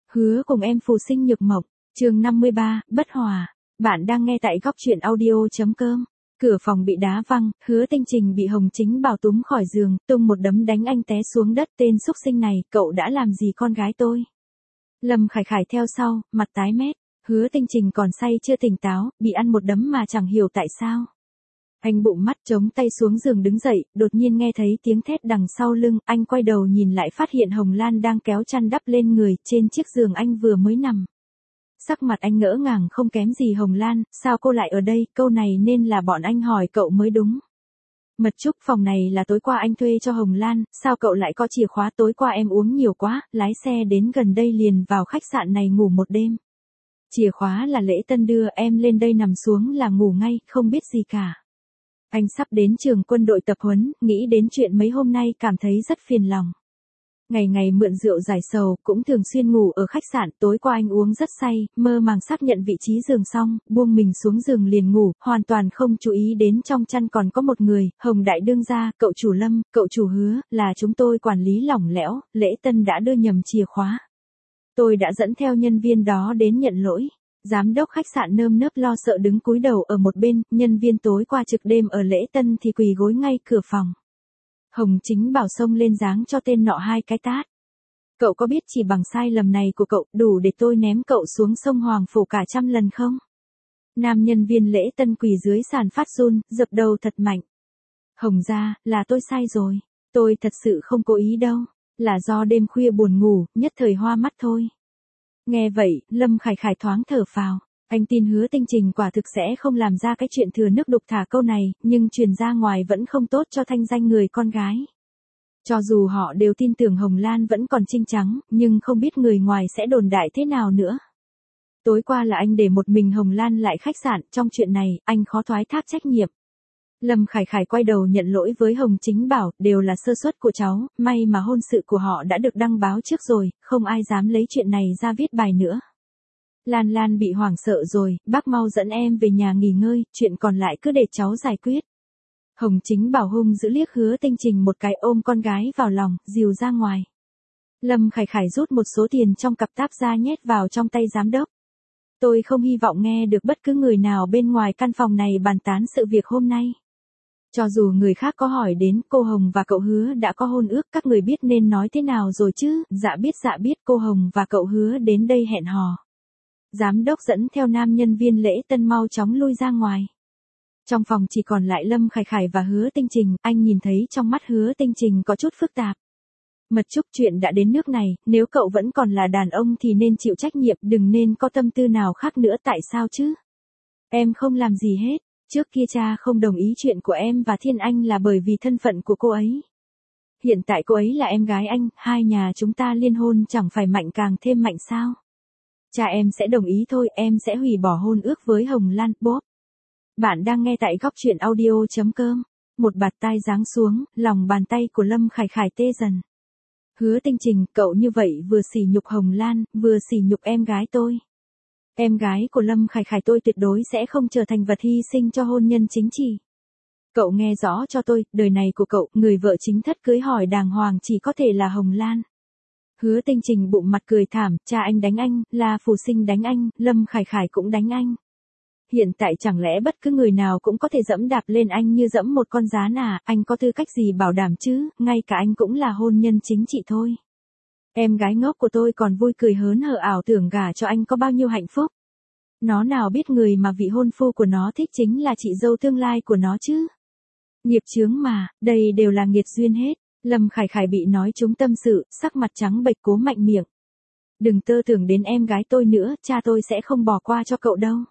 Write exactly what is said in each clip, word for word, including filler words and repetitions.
Hứa cùng em phù sinh nhược mộng, chương năm mươi ba, bất hòa. Bạn đang nghe tại góc truyện audio.com. Cửa phòng bị đá văng, Hứa Tinh Trình bị Hồng Chính Bảo túm khỏi giường, tung một đấm đánh anh té xuống đất. Tên xúc sinh này, cậu đã làm gì con gái tôi? Lâm Khải Khải theo sau, mặt tái mét. Hứa Tinh Trình còn say chưa tỉnh táo, bị ăn một đấm mà chẳng hiểu tại sao. Anh bụng mắt chống tay xuống giường đứng dậy, đột nhiên nghe thấy tiếng thét đằng sau lưng, anh quay đầu nhìn lại phát hiện Hồng Lan đang kéo chăn đắp lên người, trên chiếc giường anh vừa mới nằm. Sắc mặt anh ngỡ ngàng không kém gì Hồng Lan, sao cô lại ở đây, câu này nên là bọn anh hỏi cậu mới đúng. Mật Trúc, phòng này là tối qua anh thuê cho Hồng Lan, sao cậu lại có chìa khóa? Tối qua em uống nhiều quá, lái xe đến gần đây liền vào khách sạn này ngủ một đêm. Chìa khóa là Lễ Tân đưa, em lên đây nằm xuống là ngủ ngay, không biết gì cả. Anh sắp đến trường quân đội tập huấn, nghĩ đến chuyện mấy hôm nay cảm thấy rất phiền lòng. Ngày ngày mượn rượu giải sầu, cũng thường xuyên ngủ ở khách sạn, tối qua anh uống rất say, mơ màng xác nhận vị trí giường xong, buông mình xuống giường liền ngủ, hoàn toàn không chú ý đến trong chăn còn có một người, Hồng Đại đương gia, cậu chủ Lâm, cậu chủ Hứa, là chúng tôi quản lý lỏng lẽo, Lễ Tân đã đưa nhầm chìa khóa. Tôi đã dẫn theo nhân viên đó đến nhận lỗi. Giám đốc khách sạn nơm nớp lo sợ đứng cúi đầu ở một bên, nhân viên tối qua trực đêm ở Lễ Tân thì quỳ gối ngay cửa phòng. Hồng Chính Bảo xông lên giáng cho tên nọ hai cái tát. Cậu có biết chỉ bằng sai lầm này của cậu đủ để tôi ném cậu xuống sông Hoàng Phủ cả trăm lần không? Nam nhân viên Lễ Tân quỳ dưới sàn phát run, dập đầu thật mạnh. Hồng gia, là tôi sai rồi. Tôi thật sự không cố ý đâu. Là do đêm khuya buồn ngủ, nhất thời hoa mắt thôi. Nghe vậy, Lâm Khải Khải thoáng thở phào. Anh tin Hứa Tinh Trình quả thực sẽ không làm ra cái chuyện thừa nước đục thả câu này, nhưng truyền ra ngoài vẫn không tốt cho thanh danh người con gái. Cho dù họ đều tin tưởng Hồng Lan vẫn còn trinh trắng, nhưng không biết người ngoài sẽ đồn đại thế nào nữa. Tối qua là anh để một mình Hồng Lan lại khách sạn, trong chuyện này, anh khó thoái thác trách nhiệm. Lâm Khải Khải quay đầu nhận lỗi với Hồng Chính Bảo, đều là sơ suất của cháu, may mà hôn sự của họ đã được đăng báo trước rồi, không ai dám lấy chuyện này ra viết bài nữa. Lan Lan bị hoảng sợ rồi, bác mau dẫn em về nhà nghỉ ngơi, chuyện còn lại cứ để cháu giải quyết. Hồng Chính Bảo hung dữ liếc Hứa Tinh Trình một cái, ôm con gái vào lòng, dìu ra ngoài. Lâm Khải Khải rút một số tiền trong cặp táp ra nhét vào trong tay giám đốc. Tôi không hy vọng nghe được bất cứ người nào bên ngoài căn phòng này bàn tán sự việc hôm nay. Cho dù người khác có hỏi đến, cô Hồng và cậu Hứa đã có hôn ước, các người biết nên nói thế nào rồi chứ? Dạ biết dạ biết, cô Hồng và cậu Hứa đến đây hẹn hò. Giám đốc dẫn theo nam nhân viên Lễ Tân mau chóng lui ra ngoài. Trong phòng chỉ còn lại Lâm Khải Khải và Hứa Tinh Trình, anh nhìn thấy trong mắt Hứa Tinh Trình có chút phức tạp. Mật Trúc, chuyện đã đến nước này, nếu cậu vẫn còn là đàn ông thì nên chịu trách nhiệm, đừng nên có tâm tư nào khác nữa. Tại sao chứ? Em không làm gì hết. Trước kia cha không đồng ý chuyện của em và Thiên Anh là bởi vì thân phận của cô ấy. Hiện tại cô ấy là em gái anh, hai nhà chúng ta liên hôn chẳng phải mạnh càng thêm mạnh sao? Cha em sẽ đồng ý thôi, em sẽ hủy bỏ hôn ước với Hồng Lan. Bốp. Bạn đang nghe tại góc truyện audio.com. Một bạt tai giáng xuống, lòng bàn tay của Lâm Khải Khải tê dần. Hứa Tinh Trình, cậu như vậy vừa sỉ nhục Hồng Lan, vừa sỉ nhục em gái tôi. Em gái của Lâm Khải Khải tôi tuyệt đối sẽ không trở thành vật hy sinh cho hôn nhân chính trị. Cậu nghe rõ cho tôi, đời này của cậu, người vợ chính thất cưới hỏi đàng hoàng chỉ có thể là Hồng Lan. Hứa Tinh Trình bụng mặt cười thảm, cha anh đánh anh, là phù sinh đánh anh, Lâm Khải Khải cũng đánh anh. Hiện tại chẳng lẽ bất cứ người nào cũng có thể dẫm đạp lên anh như dẫm một con gián à, anh có tư cách gì bảo đảm chứ, ngay cả anh cũng là hôn nhân chính trị thôi. Em gái ngốc của tôi còn vui cười hớn hở ảo tưởng gả cho anh có bao nhiêu hạnh phúc. Nó nào biết người mà vị hôn phu của nó thích chính là chị dâu tương lai của nó chứ. Nghiệp chướng mà, đây đều là nghiệt duyên hết. Lâm Khải Khải bị nói trúng tâm sự, sắc mặt trắng bệch cố mạnh miệng. Đừng tơ tưởng đến em gái tôi nữa, cha tôi sẽ không bỏ qua cho cậu đâu.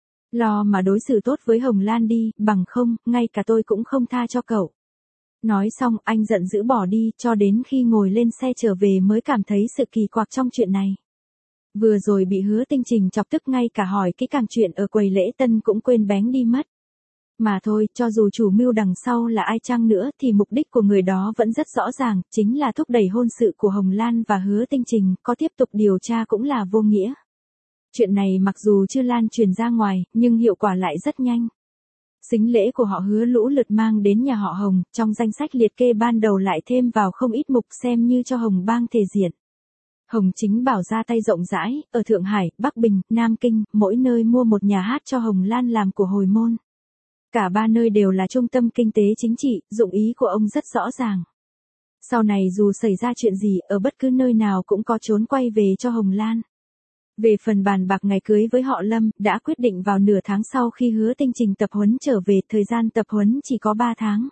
Lo mà đối xử tốt với Hồng Lan đi, bằng không, ngay cả tôi cũng không tha cho cậu. Nói xong, anh giận dữ bỏ đi, cho đến khi ngồi lên xe trở về mới cảm thấy sự kỳ quặc trong chuyện này. Vừa rồi bị Hứa Tinh Trình chọc tức, ngay cả hỏi kỹ càng chuyện ở quầy Lễ Tân cũng quên bén đi mất. Mà thôi, cho dù chủ mưu đằng sau là ai chăng nữa thì mục đích của người đó vẫn rất rõ ràng, chính là thúc đẩy hôn sự của Hồng Lan và Hứa Tinh Trình, có tiếp tục điều tra cũng là vô nghĩa. Chuyện này mặc dù chưa lan truyền ra ngoài, nhưng hiệu quả lại rất nhanh. Sính lễ của họ Hứa lũ lượt mang đến nhà họ Hồng, trong danh sách liệt kê ban đầu lại thêm vào không ít mục xem như cho Hồng bang thể diện. Hồng Chính Bảo ra tay rộng rãi, ở Thượng Hải, Bắc Bình, Nam Kinh, mỗi nơi mua một nhà hát cho Hồng Lan làm của hồi môn. Cả ba nơi đều là trung tâm kinh tế chính trị, dụng ý của ông rất rõ ràng. Sau này dù xảy ra chuyện gì, ở bất cứ nơi nào cũng có trốn quay về cho Hồng Lan. Về phần bàn bạc ngày cưới với họ Lâm, đã quyết định vào nửa tháng sau khi Hứa Tinh Trình tập huấn trở về, thời gian tập huấn chỉ có ba tháng.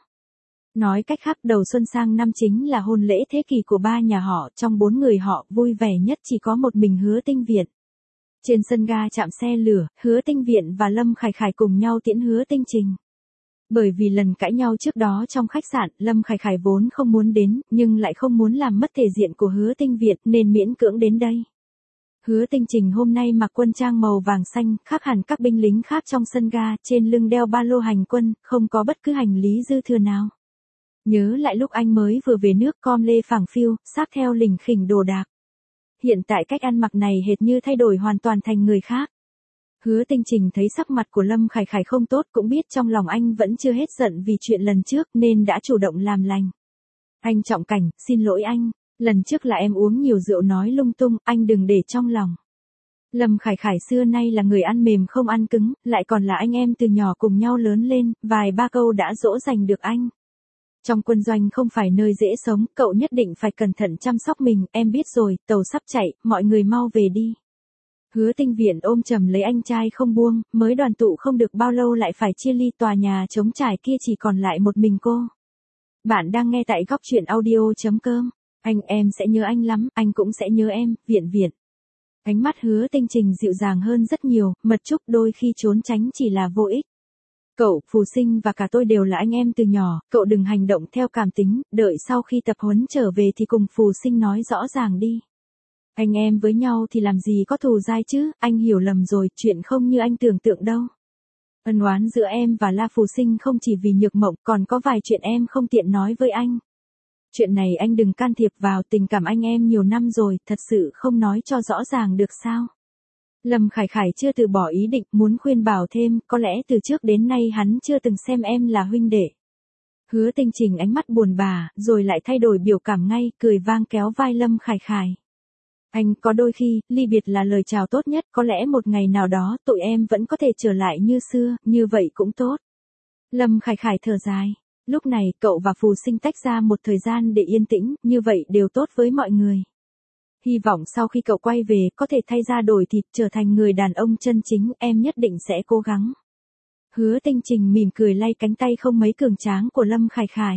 Nói cách khác, đầu xuân sang năm chính là hôn lễ thế kỷ của ba nhà họ, trong bốn người họ, vui vẻ nhất chỉ có một mình Hứa Tinh Viện. Trên sân ga trạm xe lửa, Hứa Tinh Viện và Lâm Khải Khải cùng nhau tiễn Hứa Tinh Trình. Bởi vì lần cãi nhau trước đó trong khách sạn, Lâm Khải Khải vốn không muốn đến, nhưng lại không muốn làm mất thể diện của Hứa Tinh Viện nên miễn cưỡng đến đây. Hứa Tinh Trình hôm nay mặc quân trang màu vàng xanh, khác hẳn các binh lính khác trong sân ga, trên lưng đeo ba lô hành quân, không có bất cứ hành lý dư thừa nào. Nhớ lại lúc anh mới vừa về nước, com lê phảng phiu, sát theo lình khỉnh đồ đạc. Hiện tại cách ăn mặc này hệt như thay đổi hoàn toàn thành người khác. Hứa Tinh Trình thấy sắc mặt của Lâm Khải Khải không tốt, cũng biết trong lòng anh vẫn chưa hết giận vì chuyện lần trước nên đã chủ động làm lành. Anh Trọng Cảnh, xin lỗi anh, lần trước là em uống nhiều rượu nói lung tung, anh đừng để trong lòng. Lâm Khải Khải xưa nay là người ăn mềm không ăn cứng, lại còn là anh em từ nhỏ cùng nhau lớn lên, vài ba câu đã dỗ dành được anh. Trong quân doanh không phải nơi dễ sống, cậu nhất định phải cẩn thận chăm sóc mình, em biết rồi, tàu sắp chạy, mọi người mau về đi. Hứa Tinh Viện ôm chầm lấy anh trai không buông, mới đoàn tụ không được bao lâu lại phải chia ly, tòa nhà trống trải kia chỉ còn lại một mình cô. Bạn đang nghe tại góc truyện audio chấm com. Anh em sẽ nhớ anh lắm, anh cũng sẽ nhớ em, Viện Viện. Ánh mắt Hứa Tinh Trình dịu dàng hơn rất nhiều, Mật Trúc đôi khi trốn tránh chỉ là vô ích. Cậu, Phù Sinh và cả tôi đều là anh em từ nhỏ, cậu đừng hành động theo cảm tính, đợi sau khi tập huấn trở về thì cùng Phù Sinh nói rõ ràng đi. Anh em với nhau thì làm gì có thù dai chứ, anh hiểu lầm rồi, chuyện không như anh tưởng tượng đâu. Ân oán giữa em và La Phù Sinh không chỉ vì Nhược Mộng, còn có vài chuyện em không tiện nói với anh. Chuyện này anh đừng can thiệp vào, tình cảm anh em nhiều năm rồi, thật sự không nói cho rõ ràng được sao? Lâm Khải Khải chưa từ bỏ ý định, muốn khuyên bảo thêm, có lẽ từ trước đến nay hắn chưa từng xem em là huynh đệ. Hứa Tinh Trình ánh mắt buồn bã, rồi lại thay đổi biểu cảm ngay, cười vang kéo vai Lâm Khải Khải. Anh, có đôi khi, ly biệt là lời chào tốt nhất, có lẽ một ngày nào đó, tụi em vẫn có thể trở lại như xưa, như vậy cũng tốt. Lâm Khải Khải thở dài. Lúc này, cậu và Phù Sinh tách ra một thời gian để yên tĩnh, như vậy đều tốt với mọi người. Hy vọng sau khi cậu quay về, có thể thay da đổi thịt, trở thành người đàn ông chân chính, em nhất định sẽ cố gắng. Hứa Tinh Trình mỉm cười lay cánh tay không mấy cường tráng của Lâm Khải Khải.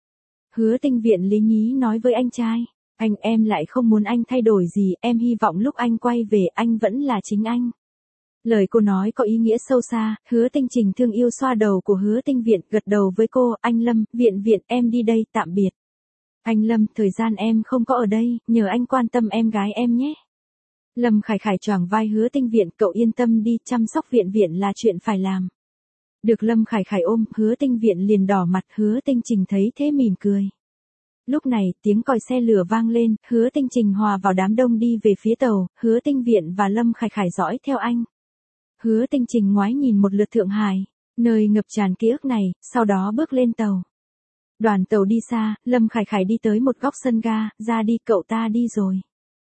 Hứa Tinh Viện lý nhí nói với anh trai, anh em lại không muốn anh thay đổi gì, em hy vọng lúc anh quay về anh vẫn là chính anh. Lời cô nói có ý nghĩa sâu xa, Hứa Tinh Trình thương yêu xoa đầu của Hứa Tinh Viện, gật đầu với cô, anh Lâm, Viện Viện, em đi đây, tạm biệt. Anh Lâm, thời gian em không có ở đây, nhờ anh quan tâm em gái em nhé. Lâm Khải Khải choàng vai Hứa Tinh Viện, cậu yên tâm đi, chăm sóc Viện Viện là chuyện phải làm. Được Lâm Khải Khải ôm, Hứa Tinh Viện liền đỏ mặt, Hứa Tinh Trình thấy thế mỉm cười. Lúc này, tiếng còi xe lửa vang lên, Hứa Tinh Trình hòa vào đám đông đi về phía tàu, Hứa Tinh Viện và Lâm Khải Khải dõi theo anh. Hứa Tinh Trình ngoái nhìn một lượt Thượng Hải, nơi ngập tràn ký ức này, sau đó bước lên tàu. Đoàn tàu đi xa, Lâm Khải Khải đi tới một góc sân ga, ra đi, cậu ta đi rồi.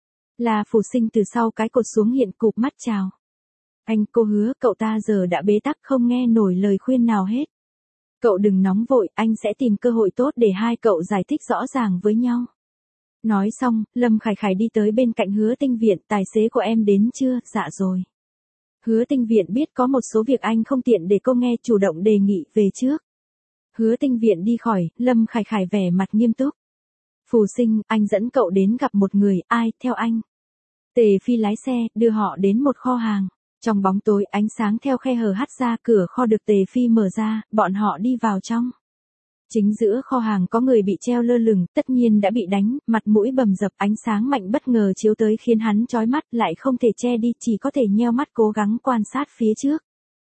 La Phù Sinh từ sau cái cột xuống hiện cụp mắt chào. Anh, cô Hứa, cậu ta giờ đã bế tắc không nghe nổi lời khuyên nào hết. Cậu đừng nóng vội, anh sẽ tìm cơ hội tốt để hai cậu giải thích rõ ràng với nhau. Nói xong, Lâm Khải Khải đi tới bên cạnh Hứa Tinh Viện, tài xế của em đến chưa, dạ rồi. Hứa Tinh Viện biết có một số việc anh không tiện để cô nghe, chủ động đề nghị về trước. Hứa Tinh Viện đi khỏi, Lâm Khải Khải vẻ mặt nghiêm túc. Phù Sinh, anh dẫn cậu đến gặp một người, ai, theo anh. Tề Phi lái xe, đưa họ đến một kho hàng. Trong bóng tối, ánh sáng theo khe hở hắt ra, cửa kho được Tề Phi mở ra, bọn họ đi vào trong. Chính giữa kho hàng có người bị treo lơ lửng, tất nhiên đã bị đánh, mặt mũi bầm dập, ánh sáng mạnh bất ngờ chiếu tới khiến hắn chói mắt, lại không thể che đi, chỉ có thể nheo mắt cố gắng quan sát phía trước.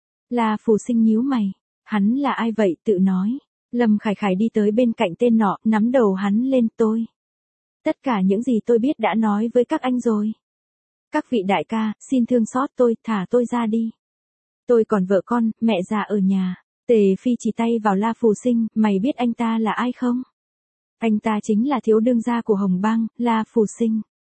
La Phù Sinh nhíu mày, hắn là ai vậy, tự nói. Lâm Khải Khải đi tới bên cạnh tên nọ, nắm đầu hắn lên, tôi. Tất cả những gì tôi biết đã nói với các anh rồi. Các vị đại ca, xin thương xót tôi, thả tôi ra đi. Tôi còn vợ con, mẹ già ở nhà. Tề Phi chỉ tay vào La Phù Sinh, mày biết anh ta là ai không? Anh ta chính là thiếu đương gia của Hồng Bang, La Phù Sinh.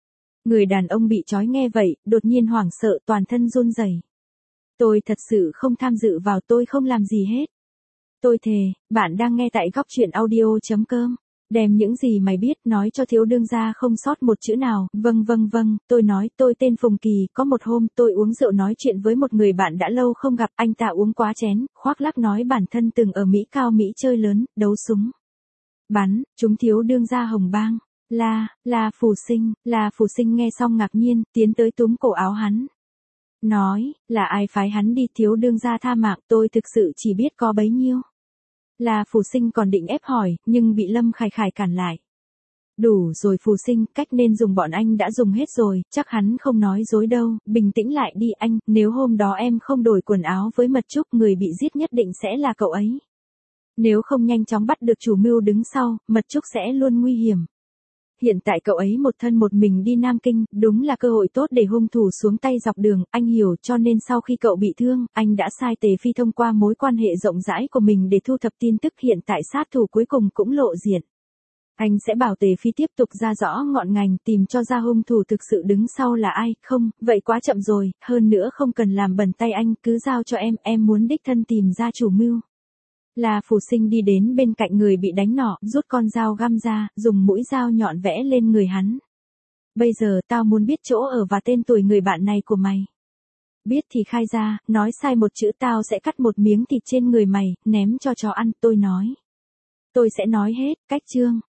Người đàn ông bị trói nghe vậy, đột nhiên hoảng sợ toàn thân run rẩy. Tôi thật sự không tham dự vào, tôi không làm gì hết. Tôi thề, bạn đang nghe tại góc chuyện audio.com. Đem những gì mày biết nói cho thiếu đương gia không sót một chữ nào. Vâng vâng vâng, tôi nói, tôi tên Phùng Kỳ, có một hôm tôi uống rượu nói chuyện với một người bạn đã lâu không gặp, anh ta uống quá chén, khoác lác nói bản thân từng ở Mỹ Cao Mỹ chơi lớn, đấu súng. Bắn, chúng thiếu đương gia hồng bang. La, La Phù Sinh, La Phù Sinh nghe xong ngạc nhiên, tiến tới túm cổ áo hắn. Nói, là ai phái hắn đi, thiếu đương gia tha mạng, tôi thực sự chỉ biết có bấy nhiêu. La Phù Sinh còn định ép hỏi, nhưng bị Lâm Khải Khải cản lại. Đủ rồi Phù Sinh, cách nên dùng bọn anh đã dùng hết rồi, chắc hắn không nói dối đâu, bình tĩnh lại đi anh, nếu hôm đó em không đổi quần áo với Mật Trúc, người bị giết nhất định sẽ là cậu ấy. Nếu không nhanh chóng bắt được chủ mưu đứng sau, Mật Trúc sẽ luôn nguy hiểm. Hiện tại cậu ấy một thân một mình đi Nam Kinh, đúng là cơ hội tốt để hung thủ xuống tay dọc đường, anh hiểu, cho nên sau khi cậu bị thương, anh đã sai Tề Phi thông qua mối quan hệ rộng rãi của mình để thu thập tin tức, hiện tại sát thủ cuối cùng cũng lộ diện. Anh sẽ bảo Tề Phi tiếp tục ra rõ ngọn ngành, tìm cho ra hung thủ thực sự đứng sau là ai, không, vậy quá chậm rồi, hơn nữa không cần làm bẩn tay anh, cứ giao cho em, em muốn đích thân tìm ra chủ mưu. La Phù Sinh đi đến bên cạnh người bị đánh nọ, rút con dao găm ra, dùng mũi dao nhọn vẽ lên người hắn. Bây giờ tao muốn biết chỗ ở và tên tuổi người bạn này của mày. Biết thì khai ra, nói sai một chữ tao sẽ cắt một miếng thịt trên người mày, ném cho chó ăn, tôi nói. Tôi sẽ nói hết, cách chương.